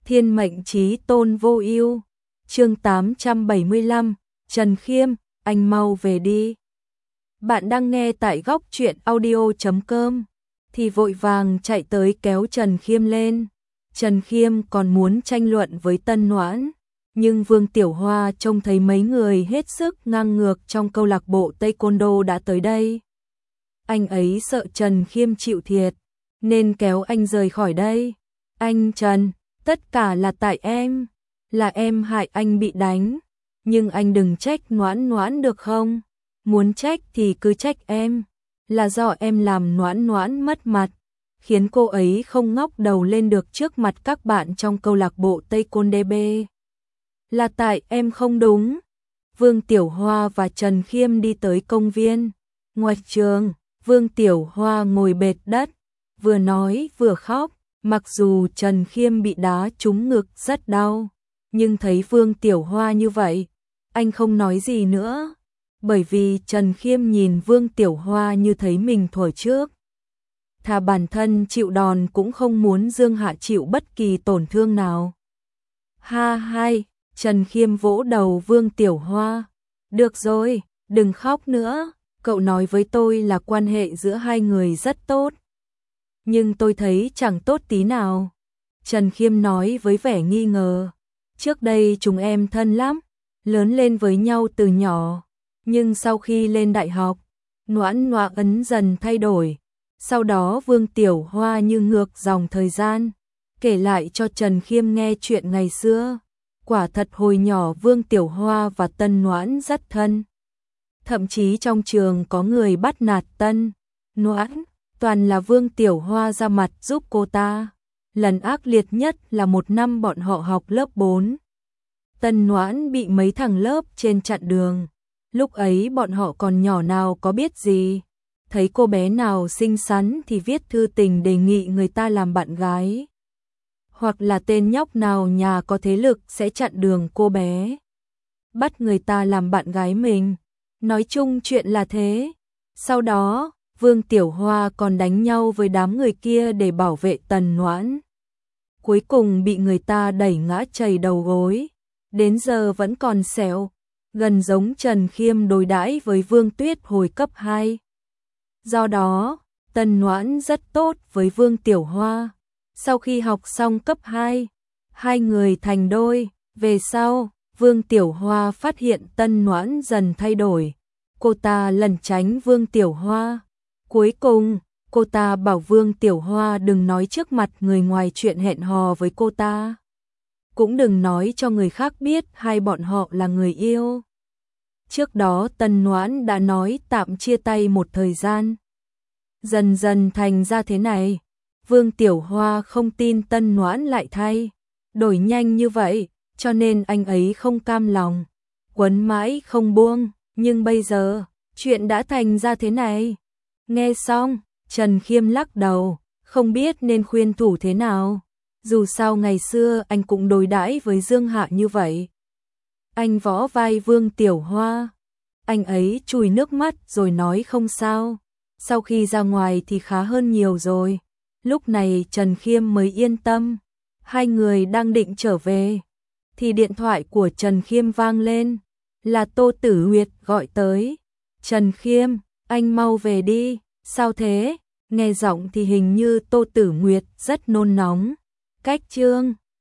Thiên mệnh chí tôn vô ưu. Chương 875, Trần Khiêm, anh mau về đi. Bạn đang nghe tại góc truyện audio.com thì vội vàng chạy tới kéo Trần Khiêm lên. Trần Khiêm còn muốn tranh luận với Tân Noãn, nhưng Vương Tiểu Hoa trông thấy mấy người hết sức ngang ngược trong câu lạc bộ Taekwondo đã tới đây. Anh ấy sợ Trần Khiêm chịu thiệt, nên kéo anh rời khỏi đây. Anh Trần, tất cả là tại em, là em hại anh bị đánh, nhưng anh đừng trách Noãn Noãn được không? Muốn trách thì cứ trách em, là do em làm Noãn Noãn mất mặt, khiến cô ấy không ngóc đầu lên được trước mặt các bạn trong câu lạc bộ Taekwondo. Là tại em không đúng. Vương Tiểu Hoa và Trần Khiêm đi tới công viên. Ngoài trường, Vương Tiểu Hoa ngồi bệt đất, vừa nói vừa khóc. Mặc dù Trần Khiêm bị đá trúng ngực rất đau, nhưng thấy Vương Tiểu Hoa như vậy, anh không nói gì nữa, bởi vì Trần Khiêm nhìn Vương Tiểu Hoa như thấy mình thuở trước. Thà bản thân chịu đòn cũng không muốn Dương Hạ chịu bất kỳ tổn thương nào. Ha hai, Trần Khiêm vỗ đầu Vương Tiểu Hoa. Được rồi, đừng khóc nữa, cậu nói với tôi là quan hệ giữa hai người rất tốt. Nhưng tôi thấy chẳng tốt tí nào. Trần Khiêm nói với vẻ nghi ngờ. Trước đây chúng em thân lắm, lớn lên với nhau từ nhỏ. Nhưng sau khi lên đại học, Noãn Noãn dần thay đổi. Sau đó Vương Tiểu Hoa như ngược dòng thời gian, kể lại cho Trần Khiêm nghe chuyện ngày xưa. Quả thật hồi nhỏ Vương Tiểu Hoa và Tân Noãn rất thân. Thậm chí trong trường có người bắt nạt Tân Noãn, toàn là Vương Tiểu Hoa ra mặt giúp cô ta. Lần ác liệt nhất là một năm bọn họ học lớp 4. Tân Noãn bị mấy thằng lớp trên chặn đường. Lúc ấy bọn họ còn nhỏ nào có biết gì. Thấy cô bé nào xinh xắn thì viết thư tình đề nghị người ta làm bạn gái. Hoặc là tên nhóc nào nhà có thế lực sẽ chặn đường cô bé, bắt người ta làm bạn gái mình. Nói chung chuyện là thế. Sau đó, Vương Tiểu Hoa còn đánh nhau với đám người kia để bảo vệ Tần Noãn. Cuối cùng bị người ta đẩy ngã chảy đầu gối. Đến giờ vẫn còn sẹo, gần giống Trần Khiêm đối đãi với Vương Tuyết hồi cấp 2. Do đó, Tần Noãn rất tốt với Vương Tiểu Hoa. Sau khi học xong cấp 2, hai người thành đôi. Về sau, Vương Tiểu Hoa phát hiện Tân Noãn dần thay đổi. Cô ta lẩn tránh Vương Tiểu Hoa. Cuối cùng, cô ta bảo Vương Tiểu Hoa đừng nói trước mặt người ngoài chuyện hẹn hò với cô ta. Cũng đừng nói cho người khác biết hai bọn họ là người yêu. Trước đó Tân Noãn đã nói tạm chia tay một thời gian. Dần dần thành ra thế này. Vương Tiểu Hoa không tin Tân Noãn lại thay đổi nhanh như vậy, cho nên anh ấy không cam lòng, quấn mãi không buông. Nhưng bây giờ, chuyện đã thành ra thế này. Nghe xong, Trần Khiêm lắc đầu, không biết nên khuyên thủ thế nào. Dù sao ngày xưa anh cũng đối đãi với Dương Hạ như vậy. Anh vỗ vai Vương Tiểu Hoa. Anh ấy chùi nước mắt rồi nói không sao. Sau khi ra ngoài thì khá hơn nhiều rồi. Lúc này Trần Khiêm mới yên tâm. Hai người đang định trở về, thì điện thoại của Trần Khiêm vang lên. Là Tô Tử Nguyệt gọi tới. Trần Khiêm, anh mau về đi. Sao thế? Nghe giọng thì hình như Tô Tử Nguyệt rất nôn nóng. Cách chương